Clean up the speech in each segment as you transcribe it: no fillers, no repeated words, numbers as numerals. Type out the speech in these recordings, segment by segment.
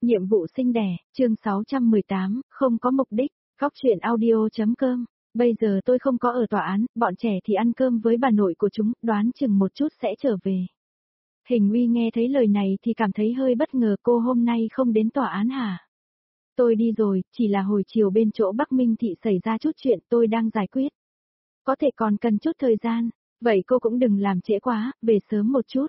Nhiệm vụ sinh đẻ, chương 618, không có mục đích, góc truyện audio.com. Bây giờ tôi không có ở tòa án, bọn trẻ thì ăn cơm với bà nội của chúng, đoán chừng một chút sẽ trở về. Hình Uy nghe thấy lời này thì cảm thấy hơi bất ngờ, cô hôm nay không đến tòa án hả? Tôi đi rồi, chỉ là hồi chiều bên chỗ Bắc Minh Thị xảy ra chút chuyện tôi đang giải quyết. Có thể còn cần chút thời gian, vậy cô cũng đừng làm trễ quá, về sớm một chút.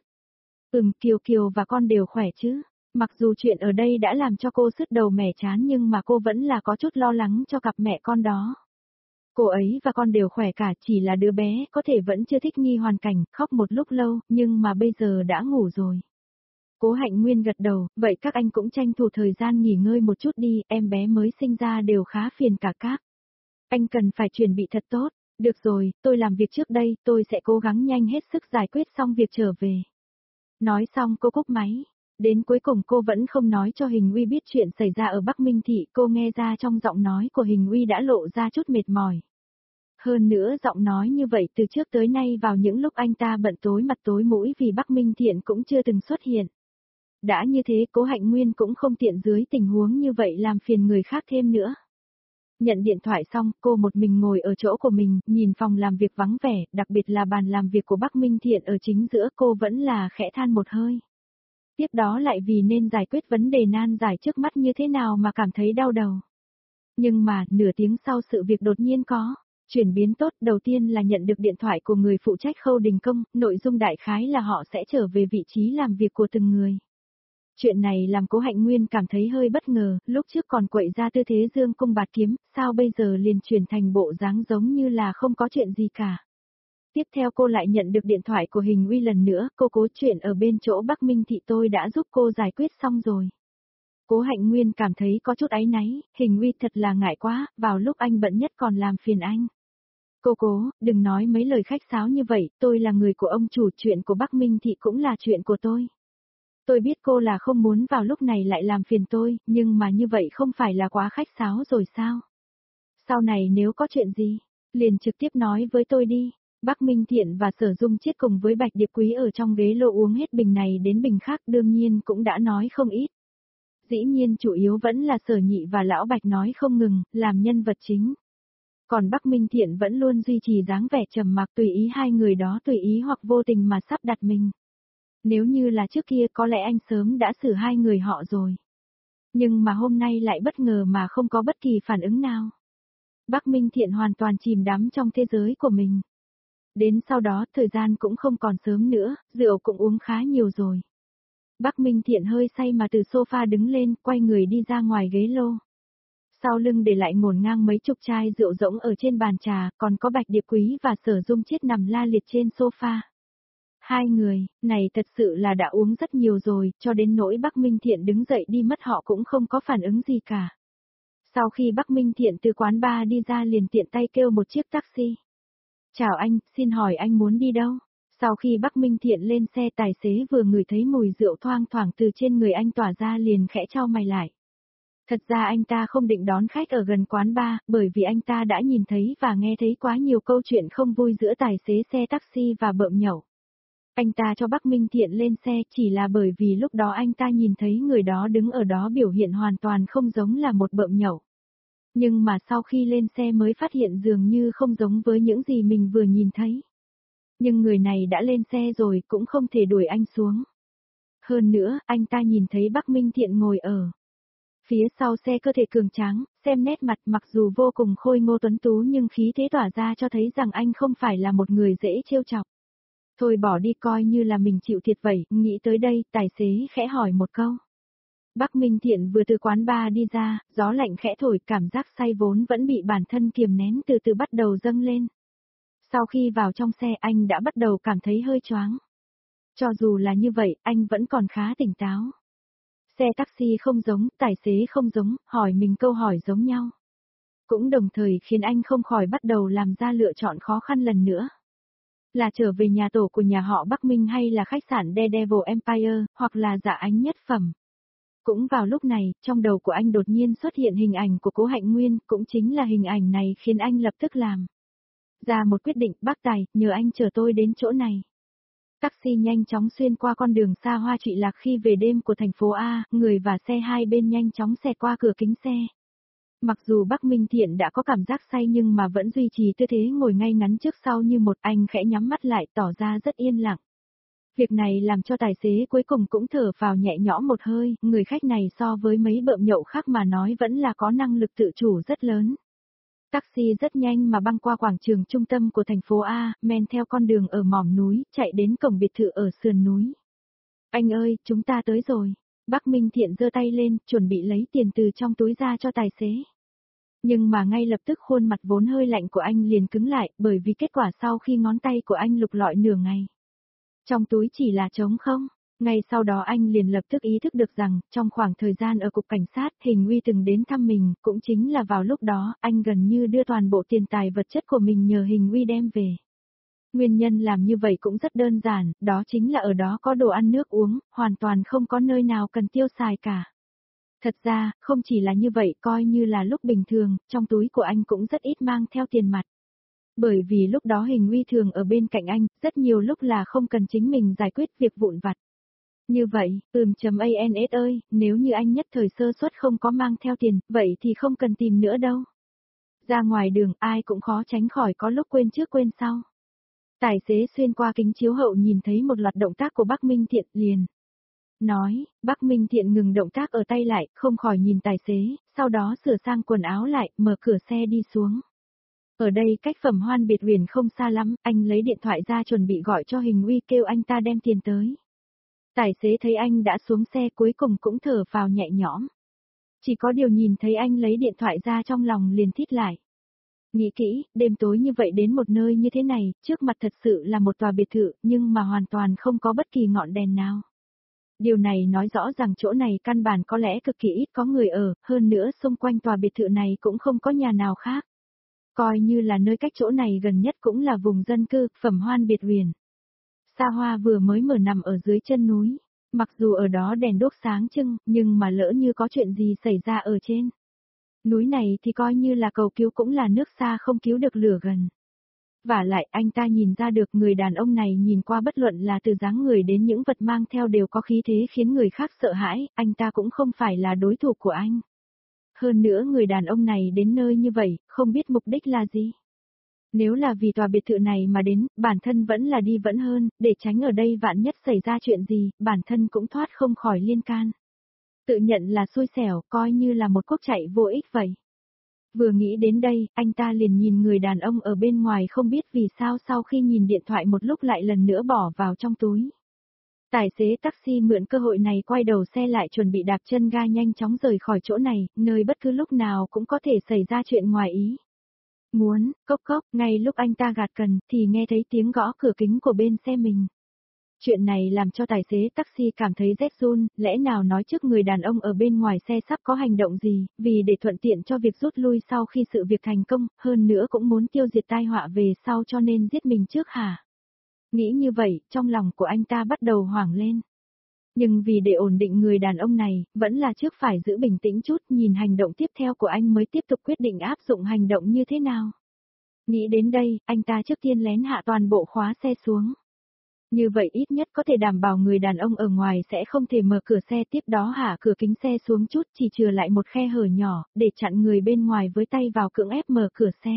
Kiều Kiều và con đều khỏe chứ? Mặc dù chuyện ở đây đã làm cho cô sứt đầu mẻ chán nhưng mà cô vẫn là có chút lo lắng cho cặp mẹ con đó. Cô ấy và con đều khỏe cả, chỉ là đứa bé có thể vẫn chưa thích nghi hoàn cảnh, khóc một lúc lâu, nhưng mà bây giờ đã ngủ rồi. Cố Hạnh Nguyên gật đầu, vậy các anh cũng tranh thủ thời gian nghỉ ngơi một chút đi, em bé mới sinh ra đều khá phiền cả các. Anh cần phải chuẩn bị thật tốt, được rồi, tôi làm việc trước đây, tôi sẽ cố gắng nhanh hết sức giải quyết xong việc trở về. Nói xong cô cúp máy. Đến cuối cùng cô vẫn không nói cho Hình Uy biết chuyện xảy ra ở Bắc Minh Thị, cô nghe ra trong giọng nói của Hình Uy đã lộ ra chút mệt mỏi. Hơn nữa giọng nói như vậy từ trước tới nay vào những lúc anh ta bận tối mặt tối mũi vì Bắc Minh Thiện cũng chưa từng xuất hiện. Đã như thế Cố Hạnh Nguyên cũng không tiện dưới tình huống như vậy làm phiền người khác thêm nữa. Nhận điện thoại xong, cô một mình ngồi ở chỗ của mình, nhìn phòng làm việc vắng vẻ, đặc biệt là bàn làm việc của Bắc Minh Thiện ở chính giữa, cô vẫn là khẽ than một hơi. Tiếp đó lại vì nên giải quyết vấn đề nan giải trước mắt như thế nào mà cảm thấy đau đầu. Nhưng mà, nửa tiếng sau sự việc đột nhiên có chuyển biến tốt, đầu tiên là nhận được điện thoại của người phụ trách khâu đình công, nội dung đại khái là họ sẽ trở về vị trí làm việc của từng người. Chuyện này làm Cố Hạnh Nguyên cảm thấy hơi bất ngờ, lúc trước còn quậy ra tư thế dương cung bạt kiếm, sao bây giờ liền chuyển thành bộ dáng giống như là không có chuyện gì cả. Tiếp theo cô lại nhận được điện thoại của Hình Uy lần nữa, cô cố chuyện ở bên chỗ Bắc Minh Thị tôi đã giúp cô giải quyết xong rồi. Cố Hạnh Nguyên cảm thấy có chút áy náy, Hình Uy thật là ngại quá, vào lúc anh bận nhất còn làm phiền anh. Cố, đừng nói mấy lời khách sáo như vậy, tôi là người của ông chủ, chuyện của Bắc Minh Thị cũng là chuyện của tôi. Tôi biết cô là không muốn vào lúc này lại làm phiền tôi, nhưng mà như vậy không phải là quá khách sáo rồi sao? Sau này nếu có chuyện gì, liền trực tiếp nói với tôi đi. Bắc Minh Thiện và Sở Dung Chiết cùng với Bạch Điệp Quý ở trong ghế lô uống hết bình này đến bình khác, đương nhiên cũng đã nói không ít. Dĩ nhiên chủ yếu vẫn là Sở Nhị và Lão Bạch nói không ngừng, làm nhân vật chính. Còn Bắc Minh Thiện vẫn luôn duy trì dáng vẻ trầm mặc, tùy ý hai người đó tùy ý hoặc vô tình mà sắp đặt mình. Nếu như là trước kia có lẽ anh sớm đã xử hai người họ rồi. Nhưng mà hôm nay lại bất ngờ mà không có bất kỳ phản ứng nào. Bắc Minh Thiện hoàn toàn chìm đắm trong thế giới của mình. Đến sau đó thời gian cũng không còn sớm nữa, rượu cũng uống khá nhiều rồi. Bắc Minh Thiện hơi say mà từ sofa đứng lên, quay người đi ra ngoài ghế lô. Sau lưng để lại ngổn ngang mấy chục chai rượu rỗng ở trên bàn trà, còn có Bạch Điệp Quý và Sở Dung Chiết nằm la liệt trên sofa. Hai người, này thật sự là đã uống rất nhiều rồi, cho đến nỗi Bắc Minh Thiện đứng dậy đi mất họ cũng không có phản ứng gì cả. Sau khi Bắc Minh Thiện từ quán bar đi ra liền tiện tay kêu một chiếc taxi. Chào anh, xin hỏi anh muốn đi đâu? Sau khi Bắc Minh Thiện lên xe, tài xế vừa ngửi thấy mùi rượu thoang thoảng từ trên người anh tỏa ra liền khẽ chau mày lại. Thật ra anh ta không định đón khách ở gần quán bar, bởi vì anh ta đã nhìn thấy và nghe thấy quá nhiều câu chuyện không vui giữa tài xế xe taxi và bợm nhậu. Anh ta cho Bắc Minh Thiện lên xe chỉ là bởi vì lúc đó anh ta nhìn thấy người đó đứng ở đó biểu hiện hoàn toàn không giống là một bợm nhậu. Nhưng mà sau khi lên xe mới phát hiện dường như không giống với những gì mình vừa nhìn thấy. Nhưng người này đã lên xe rồi cũng không thể đuổi anh xuống. Hơn nữa, anh ta nhìn thấy Bắc Minh Thiện ngồi ở phía sau xe, cơ thể cường tráng, xem nét mặt mặc dù vô cùng khôi ngô tuấn tú nhưng khí thế tỏa ra cho thấy rằng anh không phải là một người dễ trêu chọc. Thôi bỏ đi, coi như là mình chịu thiệt vậy, nghĩ tới đây, tài xế khẽ hỏi một câu. Bắc Minh Thiện vừa từ quán bar đi ra, gió lạnh khẽ thổi, cảm giác say vốn vẫn bị bản thân kiềm nén từ từ bắt đầu dâng lên. Sau khi vào trong xe anh đã bắt đầu cảm thấy hơi choáng. Cho dù là như vậy, anh vẫn còn khá tỉnh táo. Xe taxi không giống, tài xế không giống, hỏi mình câu hỏi giống nhau. Cũng đồng thời khiến anh không khỏi bắt đầu làm ra lựa chọn khó khăn lần nữa. Là trở về nhà tổ của nhà họ Bắc Minh hay là khách sạn Daredevil Empire, hoặc là Dạ Ánh Nhất Phẩm. Cũng vào lúc này, trong đầu của anh đột nhiên xuất hiện hình ảnh của Cố Hạnh Nguyên, cũng chính là hình ảnh này khiến anh lập tức làm ra một quyết định. Bác Tài, nhờ anh chở tôi đến chỗ này. Taxi nhanh chóng xuyên qua con đường xa hoa trụy lạc khi về đêm của thành phố A, người và xe hai bên nhanh chóng xẹt qua cửa kính xe. Mặc dù Bắc Minh Thiện đã có cảm giác say nhưng mà vẫn duy trì tư thế ngồi ngay ngắn trước sau như một, anh khẽ nhắm mắt lại tỏ ra rất yên lặng. Việc này làm cho tài xế cuối cùng cũng thở phào nhẹ nhõm một hơi, người khách này so với mấy bợm nhậu khác mà nói vẫn là có năng lực tự chủ rất lớn. Taxi rất nhanh mà băng qua quảng trường trung tâm của thành phố A, men theo con đường ở mỏm núi, chạy đến cổng biệt thự ở sườn núi. Anh ơi, chúng ta tới rồi. Bắc Minh Thiện giơ tay lên, chuẩn bị lấy tiền từ trong túi ra cho tài xế. Nhưng mà ngay lập tức khuôn mặt vốn hơi lạnh của anh liền cứng lại, bởi vì kết quả sau khi ngón tay của anh lục lọi nửa ngày. Trong túi chỉ là trống không. Ngay sau đó anh liền lập tức ý thức được rằng, trong khoảng thời gian ở cục cảnh sát, Hình Uy từng đến thăm mình, cũng chính là vào lúc đó, anh gần như đưa toàn bộ tiền tài vật chất của mình nhờ Hình Uy đem về. Nguyên nhân làm như vậy cũng rất đơn giản, đó chính là ở đó có đồ ăn nước uống, hoàn toàn không có nơi nào cần tiêu xài cả. Thật ra, không chỉ là như vậy, coi như là lúc bình thường, trong túi của anh cũng rất ít mang theo tiền mặt. Bởi vì lúc đó Hình Uy thường ở bên cạnh anh, rất nhiều lúc là không cần chính mình giải quyết việc vụn vặt. Như vậy, ANS ơi, nếu như anh nhất thời sơ suất không có mang theo tiền, vậy thì không cần tìm nữa đâu. Ra ngoài đường ai cũng khó tránh khỏi có lúc quên trước quên sau. Tài xế xuyên qua kính chiếu hậu nhìn thấy một loạt động tác của Bắc Minh Thiện liền. Nói, Bắc Minh Thiện ngừng động tác ở tay lại, không khỏi nhìn tài xế, sau đó sửa sang quần áo lại, mở cửa xe đi xuống. Ở đây cách Phẩm Hoan Biệt Huyền không xa lắm, anh lấy điện thoại ra chuẩn bị gọi cho Hình Uy kêu anh ta đem tiền tới. Tài xế thấy anh đã xuống xe cuối cùng cũng thở phào nhẹ nhõm. Chỉ có điều nhìn thấy anh lấy điện thoại ra trong lòng liền thít lại. Nghĩ kỹ, đêm tối như vậy đến một nơi như thế này, trước mặt thật sự là một tòa biệt thự, nhưng mà hoàn toàn không có bất kỳ ngọn đèn nào. Điều này nói rõ rằng chỗ này căn bản có lẽ cực kỳ ít có người ở, hơn nữa xung quanh tòa biệt thự này cũng không có nhà nào khác. Coi như là nơi cách chỗ này gần nhất cũng là vùng dân cư, Phẩm Hoan Biệt Huyền. Xa Hoa vừa mới mở nằm ở dưới chân núi, mặc dù ở đó đèn đuốc sáng trưng, nhưng mà lỡ như có chuyện gì xảy ra ở trên núi này thì coi như là cầu cứu cũng là nước xa không cứu được lửa gần. Vả lại anh ta nhìn ra được người đàn ông này nhìn qua bất luận là từ dáng người đến những vật mang theo đều có khí thế khiến người khác sợ hãi, anh ta cũng không phải là đối thủ của anh. Hơn nữa người đàn ông này đến nơi như vậy, không biết mục đích là gì. Nếu là vì tòa biệt thự này mà đến, bản thân vẫn là đi vẫn hơn, để tránh ở đây vạn nhất xảy ra chuyện gì, bản thân cũng thoát không khỏi liên can. Tự nhận là xui xẻo, coi như là một cuộc chạy vô ích vậy. Vừa nghĩ đến đây, anh ta liền nhìn người đàn ông ở bên ngoài không biết vì sao sau khi nhìn điện thoại một lúc lại lần nữa bỏ vào trong túi. Tài xế taxi mượn cơ hội này quay đầu xe lại chuẩn bị đạp chân ga nhanh chóng rời khỏi chỗ này, nơi bất cứ lúc nào cũng có thể xảy ra chuyện ngoài ý. Muốn, cốc cốc, ngay lúc anh ta gạt cần, thì nghe thấy tiếng gõ cửa kính của bên xe mình. Chuyện này làm cho tài xế taxi cảm thấy rét run, lẽ nào nói trước người đàn ông ở bên ngoài xe sắp có hành động gì, vì để thuận tiện cho việc rút lui sau khi sự việc thành công, hơn nữa cũng muốn tiêu diệt tai họa về sau cho nên giết mình trước hả? Nghĩ như vậy, trong lòng của anh ta bắt đầu hoảng lên. Nhưng vì để ổn định người đàn ông này, vẫn là trước phải giữ bình tĩnh chút, nhìn hành động tiếp theo của anh mới tiếp tục quyết định áp dụng hành động như thế nào. Nghĩ đến đây, anh ta trước tiên lén hạ toàn bộ khóa xe xuống. Như vậy ít nhất có thể đảm bảo người đàn ông ở ngoài sẽ không thể mở cửa xe, tiếp đó hạ cửa kính xe xuống chút, chỉ chừa lại một khe hở nhỏ, để chặn người bên ngoài với tay vào cưỡng ép mở cửa xe.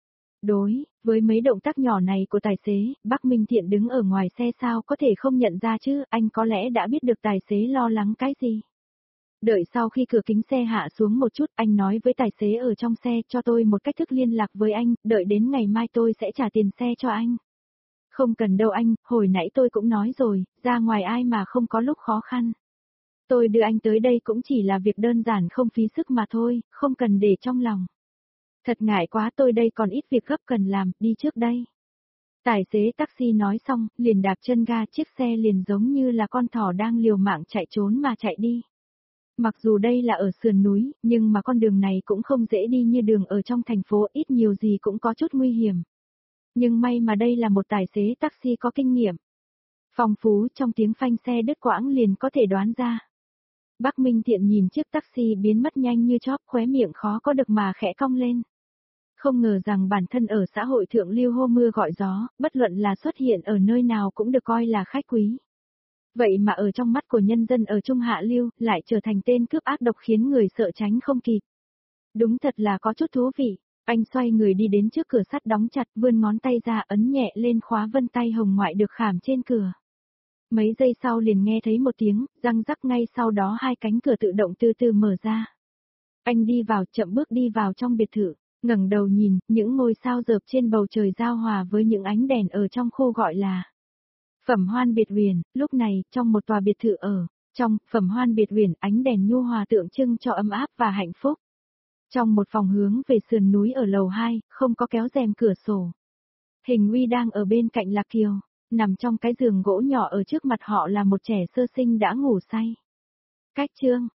Đối với mấy động tác nhỏ này của tài xế, Bắc Minh Thiện đứng ở ngoài xe sao có thể không nhận ra chứ, anh có lẽ đã biết được tài xế lo lắng cái gì. Đợi sau khi cửa kính xe hạ xuống một chút, anh nói với tài xế ở trong xe, cho tôi một cách thức liên lạc với anh, đợi đến ngày mai tôi sẽ trả tiền xe cho anh. Không cần đâu anh, hồi nãy tôi cũng nói rồi, ra ngoài ai mà không có lúc khó khăn. Tôi đưa anh tới đây cũng chỉ là việc đơn giản không phí sức mà thôi, không cần để trong lòng. Thật ngại quá, tôi đây còn ít việc gấp cần làm, đi trước đây. Tài xế taxi nói xong, liền đạp chân ga, chiếc xe liền giống như là con thỏ đang liều mạng chạy trốn mà chạy đi. Mặc dù đây là ở sườn núi, nhưng mà con đường này cũng không dễ đi như đường ở trong thành phố, ít nhiều gì cũng có chút nguy hiểm. Nhưng may mà đây là một tài xế taxi có kinh nghiệm. Phong phú trong tiếng phanh xe đứt quãng liền có thể đoán ra. Bắc Minh Thiện nhìn chiếc taxi biến mất nhanh như chóp, khóe miệng khó có được mà khẽ cong lên. Không ngờ rằng bản thân ở xã hội thượng lưu hô mưa gọi gió, bất luận là xuất hiện ở nơi nào cũng được coi là khách quý. Vậy mà ở trong mắt của nhân dân ở Trung Hạ Lưu, lại trở thành tên cướp ác độc khiến người sợ tránh không kịp. Đúng thật là có chút thú vị. Anh xoay người đi đến trước cửa sắt đóng chặt, vươn ngón tay ra ấn nhẹ lên khóa vân tay hồng ngoại được khảm trên cửa. Mấy giây sau liền nghe thấy một tiếng, răng rắc, ngay sau đó hai cánh cửa tự động từ từ mở ra. Anh đi vào, chậm bước đi vào trong biệt thự, ngẩng đầu nhìn, những ngôi sao rợp trên bầu trời giao hòa với những ánh đèn ở trong khu gọi là Phẩm Hoan Biệt Uyển. Lúc này, trong một tòa biệt thự trong Phẩm Hoan Biệt Uyển, ánh đèn nhu hòa tượng trưng cho ấm áp và hạnh phúc. Trong một phòng hướng về sườn núi ở lầu 2, không có kéo rèm cửa sổ. Hình Uy đang ở bên cạnh Lạc Kiều, nằm trong cái giường gỗ nhỏ, ở trước mặt họ là một trẻ sơ sinh đã ngủ say. Cách chương